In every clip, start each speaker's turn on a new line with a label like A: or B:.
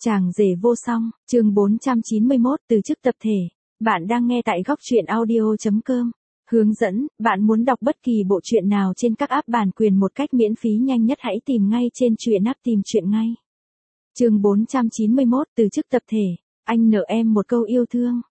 A: Chàng rể vô song, chương 491 từ chức tập thể. Bạn đang nghe tại góc truyện audio.com. Hướng dẫn, bạn muốn đọc bất kỳ bộ truyện nào trên các app bản quyền một cách miễn phí nhanh nhất hãy tìm ngay trên truyện app tìm truyện ngay. Chương 491 từ chức tập thể. Anh nợ em một câu yêu thương.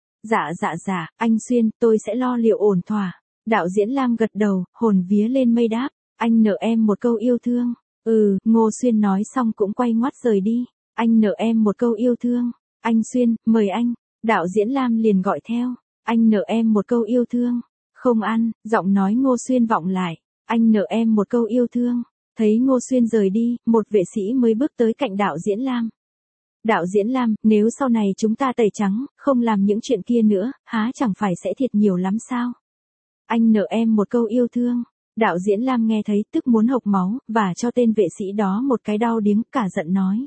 A: Dạ, anh Xuyên, tôi sẽ lo liệu ổn thỏa. Đạo diễn Lam gật đầu, hồn vía lên mây đáp. Anh nợ em một câu yêu thương. Ngô Xuyên nói xong cũng quay ngoắt rời đi. Anh nợ em một câu yêu thương. Anh Xuyên, mời anh. Đạo diễn Lam liền gọi theo. Anh nợ em một câu yêu thương. Không ăn, giọng nói Ngô Xuyên vọng lại. Anh nợ em một câu yêu thương. Thấy Ngô Xuyên rời đi, một vệ sĩ mới bước tới cạnh đạo diễn Lam. Đạo diễn Lam, nếu sau này chúng ta tẩy trắng, không làm những chuyện kia nữa, há chẳng phải sẽ thiệt nhiều lắm sao? Anh nợ em một câu yêu thương. Đạo diễn Lam nghe thấy tức muốn hộc máu, và cho tên vệ sĩ đó một cái đau điếng, cả giận nói.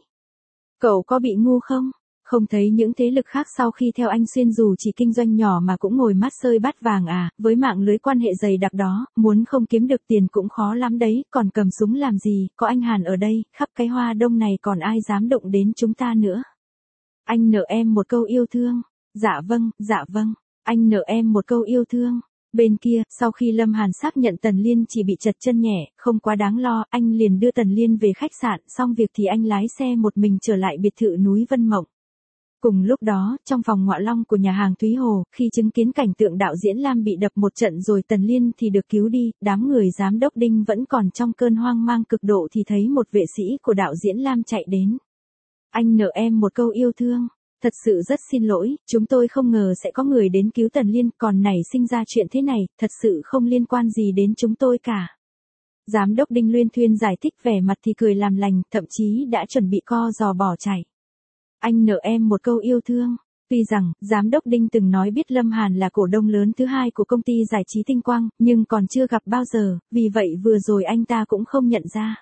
A: Cậu có bị ngu không? Không thấy những thế lực khác sau khi theo anh Xuyên dù chỉ kinh doanh nhỏ mà cũng ngồi mắt xơi bát vàng à, với mạng lưới quan hệ dày đặc đó, muốn không kiếm được tiền cũng khó lắm đấy, còn cầm súng làm gì, có anh Hàn ở đây, khắp cái Hoa Đông này còn ai dám động đến chúng ta nữa. Anh nợ em một câu yêu thương. Dạ vâng, anh nợ em một câu yêu thương. Bên kia, sau khi Lâm Hàn xác nhận Tần Liên chỉ bị trật chân nhẹ, không quá đáng lo, anh liền đưa Tần Liên về khách sạn, xong việc thì anh lái xe một mình trở lại biệt thự núi Vân Mộng. Cùng lúc đó, trong phòng ngọa long của nhà hàng Thúy Hồ, khi chứng kiến cảnh tượng đạo diễn Lam bị đập một trận rồi Tần Liên thì được cứu đi, đám người giám đốc Đinh vẫn còn trong cơn hoang mang cực độ thì thấy một vệ sĩ của đạo diễn Lam chạy đến. Anh nợ em một câu yêu thương. Thật sự rất xin lỗi, chúng tôi không ngờ sẽ có người đến cứu Tần Liên, còn nảy sinh ra chuyện thế này, thật sự không liên quan gì đến chúng tôi cả. Giám đốc Đinh luyên thuyên giải thích, vẻ mặt thì cười làm lành, thậm chí đã chuẩn bị co giò bỏ chạy. Anh nợ em một câu yêu thương. Tuy rằng, giám đốc Đinh từng nói biết Lâm Hàn là cổ đông lớn thứ hai của công ty giải trí Tinh Quang, nhưng còn chưa gặp bao giờ, vì vậy vừa rồi anh ta cũng không nhận ra.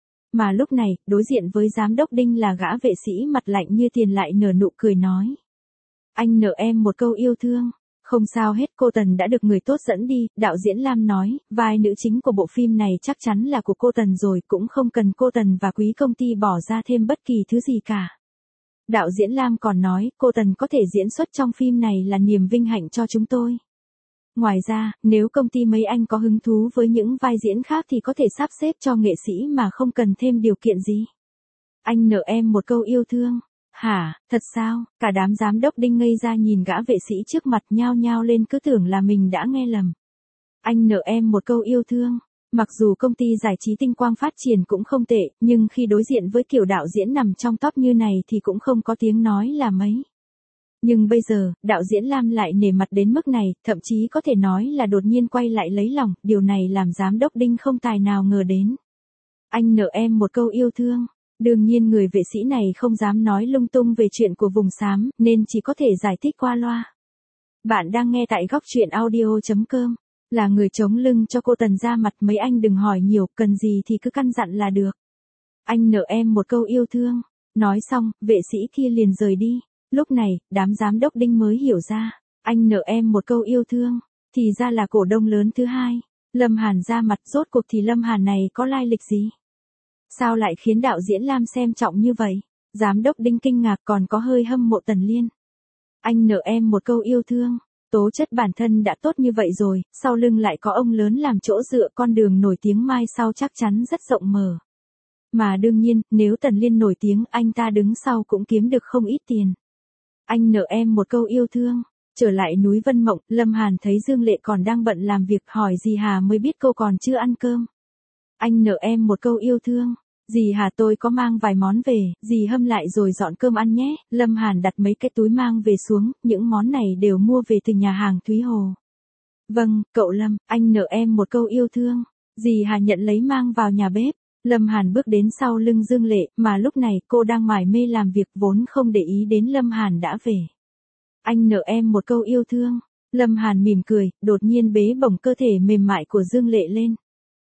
A: Mà lúc này, đối diện với giám đốc Đinh là gã vệ sĩ mặt lạnh như tiền lại nở nụ cười nói. Anh nợ em một câu yêu thương. Không sao hết, cô Tần đã được người tốt dẫn đi, đạo diễn Lam nói, vai nữ chính của bộ phim này chắc chắn là của cô Tần rồi, cũng không cần cô Tần và quý công ty bỏ ra thêm bất kỳ thứ gì cả. Đạo diễn Lam còn nói, cô Tần có thể diễn xuất trong phim này là niềm vinh hạnh cho chúng tôi. Ngoài ra, nếu công ty mấy anh có hứng thú với những vai diễn khác thì có thể sắp xếp cho nghệ sĩ mà không cần thêm điều kiện gì. Anh nợ em một câu yêu thương. Hả, thật sao? Cả đám giám đốc Đinh ngây ra nhìn gã vệ sĩ trước mặt nhao nhao lên cứ tưởng là mình đã nghe lầm. Anh nợ em một câu yêu thương. Mặc dù công ty giải trí Tinh Quang phát triển cũng không tệ, nhưng khi đối diện với kiểu đạo diễn nằm trong top như này thì cũng không có tiếng nói là mấy. Nhưng bây giờ, đạo diễn Lam lại nể mặt đến mức này, thậm chí có thể nói là đột nhiên quay lại lấy lòng, điều này làm giám đốc Đinh không tài nào ngờ đến. Anh nợ em một câu yêu thương. Đương nhiên người vệ sĩ này không dám nói lung tung về chuyện của vùng xám, nên chỉ có thể giải thích qua loa. Bạn đang nghe tại góc truyện audio.com. Là người chống lưng cho cô Tần ra mặt, mấy anh đừng hỏi nhiều, cần gì thì cứ căn dặn là được. Anh nợ em một câu yêu thương. Nói xong, vệ sĩ kia liền rời đi. Lúc này, đám giám đốc Đinh mới hiểu ra. Anh nợ em một câu yêu thương. Thì ra là cổ đông lớn thứ hai. Lâm Hàn ra mặt, rốt cuộc thì Lâm Hàn này có lai lịch gì? Sao lại khiến đạo diễn Lam xem trọng như vậy? Giám đốc Đinh kinh ngạc còn có hơi hâm mộ Tần Liên. Anh nợ em một câu yêu thương. Tố chất bản thân đã tốt như vậy rồi, sau lưng lại có ông lớn làm chỗ dựa, con đường nổi tiếng mai sau chắc chắn rất rộng mở. Mà đương nhiên, nếu Tần Liên nổi tiếng, anh ta đứng sau cũng kiếm được không ít tiền. Anh nợ em một câu yêu thương. Trở lại núi Vân Mộng, Lâm Hàn thấy Dương Lệ còn đang bận làm việc, hỏi dì Hà mới biết cô còn chưa ăn cơm. Anh nợ em một câu yêu thương. Dì Hà, tôi có mang vài món về, dì hâm lại rồi dọn cơm ăn nhé. Lâm Hàn đặt mấy cái túi mang về xuống, những món này đều mua về từ nhà hàng Thúy Hồ. Vâng, cậu Lâm, anh nợ em một câu yêu thương. Dì Hà nhận lấy mang vào nhà bếp. Lâm Hàn bước đến sau lưng Dương Lệ, mà lúc này cô đang mải mê làm việc vốn không để ý đến Lâm Hàn đã về. Anh nợ em một câu yêu thương. Lâm Hàn mỉm cười, đột nhiên bế bổng cơ thể mềm mại của Dương Lệ lên.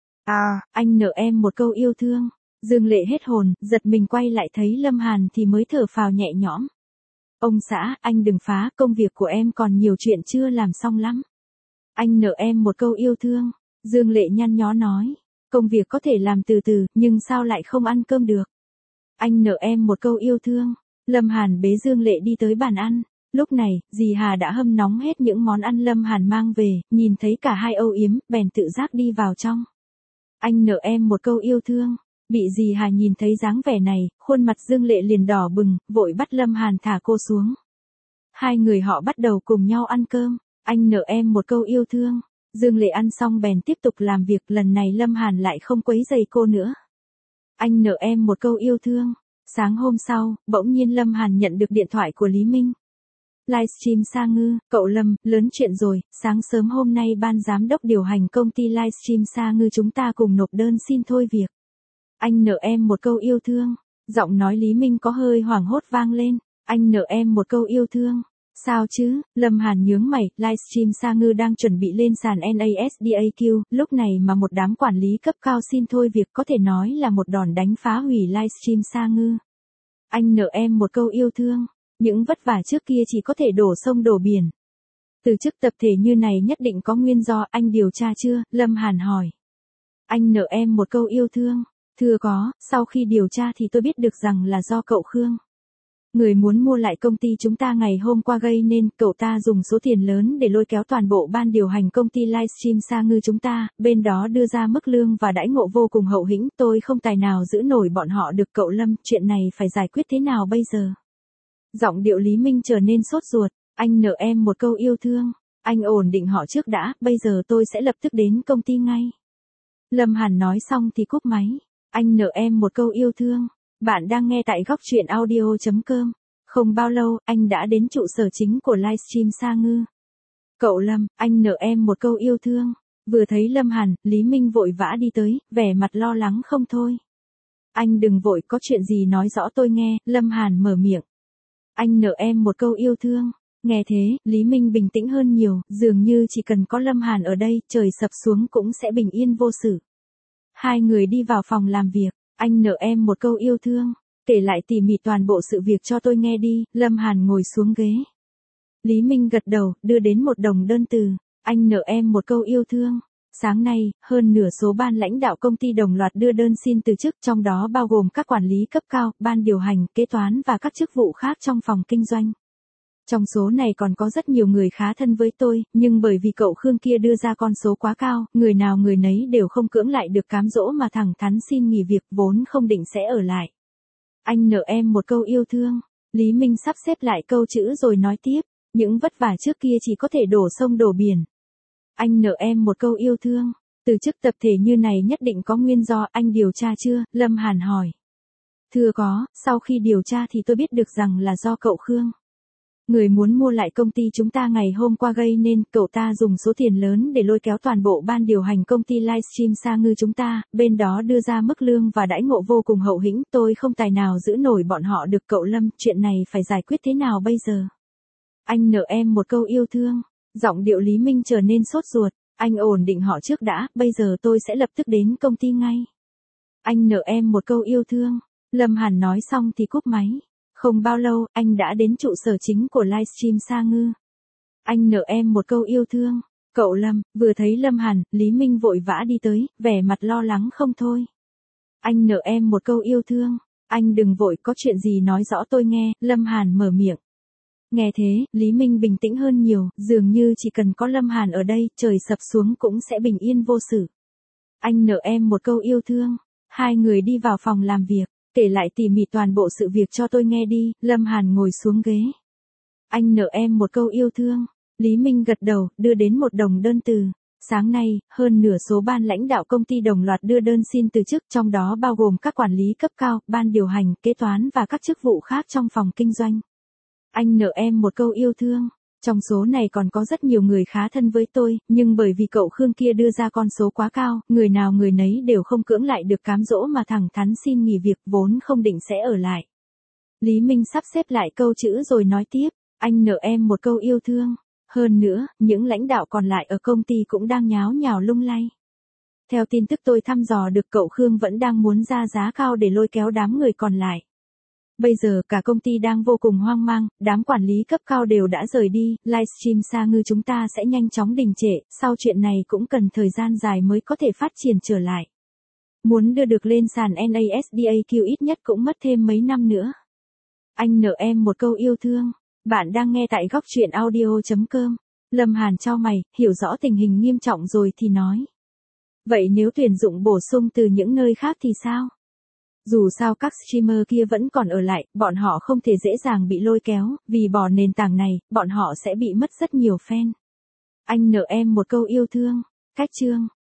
A: Anh nợ em một câu yêu thương. Dương Lệ hết hồn, giật mình quay lại thấy Lâm Hàn thì mới thở phào nhẹ nhõm. Ông xã, anh đừng phá, công việc của em còn nhiều chuyện chưa làm xong lắm. Anh nợ em một câu yêu thương. Dương Lệ nhăn nhó nói. Công việc có thể làm từ từ, nhưng sao lại không ăn cơm được? Anh nợ em một câu yêu thương. Lâm Hàn bế Dương Lệ đi tới bàn ăn. Lúc này, dì Hà đã hâm nóng hết những món ăn Lâm Hàn mang về, nhìn thấy cả hai âu yếm, bèn tự giác đi vào trong. Anh nợ em một câu yêu thương. Bị dì Hà nhìn thấy dáng vẻ này, khuôn mặt Dương Lệ liền đỏ bừng, vội bắt Lâm Hàn thả cô xuống. Hai người họ bắt đầu cùng nhau ăn cơm. Anh nợ em một câu yêu thương. Dương Lệ ăn xong bèn tiếp tục làm việc, lần này Lâm Hàn lại không quấy rầy cô nữa. Anh nợ em một câu yêu thương. Sáng hôm sau, bỗng nhiên Lâm Hàn nhận được điện thoại của Lý Minh. Livestream Sa Ngư, cậu Lâm, lớn chuyện rồi, sáng sớm hôm nay ban giám đốc điều hành công ty Livestream Sa Ngư chúng ta cùng nộp đơn xin thôi việc. Anh nợ em một câu yêu thương. Giọng nói Lý Minh có hơi hoảng hốt vang lên. Anh nợ em một câu yêu thương. Sao chứ? Lâm Hàn nhướng mày, Livestream Sa Ngư đang chuẩn bị lên sàn NASDAQ, lúc này mà một đám quản lý cấp cao xin thôi việc có thể nói là một đòn đánh phá hủy Livestream Sa Ngư. Anh nợ em một câu yêu thương. Những vất vả trước kia chỉ có thể đổ sông đổ biển. Từ chức tập thể như này nhất định có nguyên do, anh điều tra chưa? Lâm Hàn hỏi. Anh nợ em một câu yêu thương. Thưa có, sau khi điều tra thì tôi biết được rằng là do cậu Khương. Người muốn mua lại công ty chúng ta ngày hôm qua gây nên cậu ta dùng số tiền lớn để lôi kéo toàn bộ ban điều hành công ty Livestream Sa Ngư chúng ta, bên đó đưa ra mức lương và đãi ngộ vô cùng hậu hĩnh, tôi không tài nào giữ nổi bọn họ được cậu Lâm, chuyện này phải giải quyết thế nào bây giờ? Giọng điệu Lý Minh trở nên sốt ruột, anh nợ em một câu yêu thương, anh ổn định họ trước đã, bây giờ tôi sẽ lập tức đến công ty ngay. Lâm Hàn nói xong thì cúp máy, anh nợ em một câu yêu thương. Bạn đang nghe tại góc truyện audio.com. Không bao lâu, anh đã đến trụ sở chính của Livestream Sa Ngư. Cậu Lâm, anh nợ em một câu yêu thương. Vừa thấy Lâm Hàn, Lý Minh vội vã đi tới, vẻ mặt lo lắng không thôi. Anh đừng vội, có chuyện gì nói rõ tôi nghe, Lâm Hàn mở miệng. Anh nợ em một câu yêu thương. Nghe thế, Lý Minh bình tĩnh hơn nhiều, dường như chỉ cần có Lâm Hàn ở đây, trời sập xuống cũng sẽ bình yên vô sự. Hai người đi vào phòng làm việc. Anh nợ em một câu yêu thương, kể lại tỉ mỉ toàn bộ sự việc cho tôi nghe đi. Lâm Hàn ngồi xuống ghế. Lý Minh gật đầu, đưa đến một đồng đơn từ. Anh nợ em một câu yêu thương. Sáng nay, hơn nửa số ban lãnh đạo công ty đồng loạt đưa đơn xin từ chức, trong đó bao gồm các quản lý cấp cao, ban điều hành, kế toán và các chức vụ khác trong phòng kinh doanh. Trong số này còn có rất nhiều người khá thân với tôi, nhưng bởi vì cậu Khương kia đưa ra con số quá cao, người nào người nấy đều không cưỡng lại được cám dỗ mà thẳng thắn xin nghỉ việc, vốn không định sẽ ở lại. Anh nợ em một câu yêu thương. Lý Minh sắp xếp lại câu chữ rồi nói tiếp, những vất vả trước kia chỉ có thể đổ sông đổ biển. Anh nợ em một câu yêu thương. Từ chức tập thể như này nhất định có nguyên do, anh điều tra chưa? Lâm Hàn hỏi. Thưa có, sau khi điều tra thì tôi biết được rằng là do cậu Khương. Người muốn mua lại công ty chúng ta ngày hôm qua gây nên cậu ta dùng số tiền lớn để lôi kéo toàn bộ ban điều hành công ty Livestream Sa Ngư chúng ta, bên đó đưa ra mức lương và đãi ngộ vô cùng hậu hĩnh, tôi không tài nào giữ nổi bọn họ được cậu Lâm, chuyện này phải giải quyết thế nào bây giờ? Anh nợ em một câu yêu thương. Giọng điệu Lý Minh trở nên sốt ruột, anh ổn định họ trước đã, bây giờ tôi sẽ lập tức đến công ty ngay. Anh nợ em một câu yêu thương. Lâm Hàn nói xong thì cúp máy. Không bao lâu, anh đã đến trụ sở chính của Livestream Sa Ngư. Anh nợ em một câu yêu thương. Cậu Lâm, vừa thấy Lâm Hàn, Lý Minh vội vã đi tới, vẻ mặt lo lắng không thôi. Anh nợ em một câu yêu thương. Anh đừng vội, có chuyện gì nói rõ tôi nghe, Lâm Hàn mở miệng. Nghe thế, Lý Minh bình tĩnh hơn nhiều, dường như chỉ cần có Lâm Hàn ở đây, trời sập xuống cũng sẽ bình yên vô sự. Anh nợ em một câu yêu thương. Hai người đi vào phòng làm việc. Kể lại tỉ mỉ toàn bộ sự việc cho tôi nghe đi. Lâm Hàn ngồi xuống ghế. Anh nợ em một câu yêu thương. Lý Minh gật đầu, đưa đến một đồng đơn từ. Sáng nay, hơn nửa số ban lãnh đạo công ty đồng loạt đưa đơn xin từ chức, trong đó bao gồm các quản lý cấp cao, ban điều hành, kế toán và các chức vụ khác trong phòng kinh doanh. Anh nợ em một câu yêu thương. Trong số này còn có rất nhiều người khá thân với tôi, nhưng bởi vì cậu Khương kia đưa ra con số quá cao, người nào người nấy đều không cưỡng lại được cám dỗ mà thẳng thắn xin nghỉ việc, vốn không định sẽ ở lại. Lý Minh sắp xếp lại câu chữ rồi nói tiếp, anh nợ em một câu yêu thương. Hơn nữa, những lãnh đạo còn lại ở công ty cũng đang nháo nhào lung lay. Theo tin tức tôi thăm dò được, cậu Khương vẫn đang muốn ra giá cao để lôi kéo đám người còn lại. Bây giờ cả công ty đang vô cùng hoang mang, đám quản lý cấp cao đều đã rời đi, Livestream Sa Ngư chúng ta sẽ nhanh chóng đình trệ, sau chuyện này cũng cần thời gian dài mới có thể phát triển trở lại. Muốn đưa được lên sàn NASDAQ ít nhất cũng mất thêm mấy năm nữa. Anh nợ em một câu yêu thương. Bạn đang nghe tại góc truyện audio.com. Lâm Hàn chau mày, hiểu rõ tình hình nghiêm trọng rồi thì nói. Vậy nếu tuyển dụng bổ sung từ những nơi khác thì sao? Dù sao các streamer kia vẫn còn ở lại, bọn họ không thể dễ dàng bị lôi kéo, vì bỏ nền tảng này, bọn họ sẽ bị mất rất nhiều fan. Anh nợ em một câu yêu thương. Cách chương.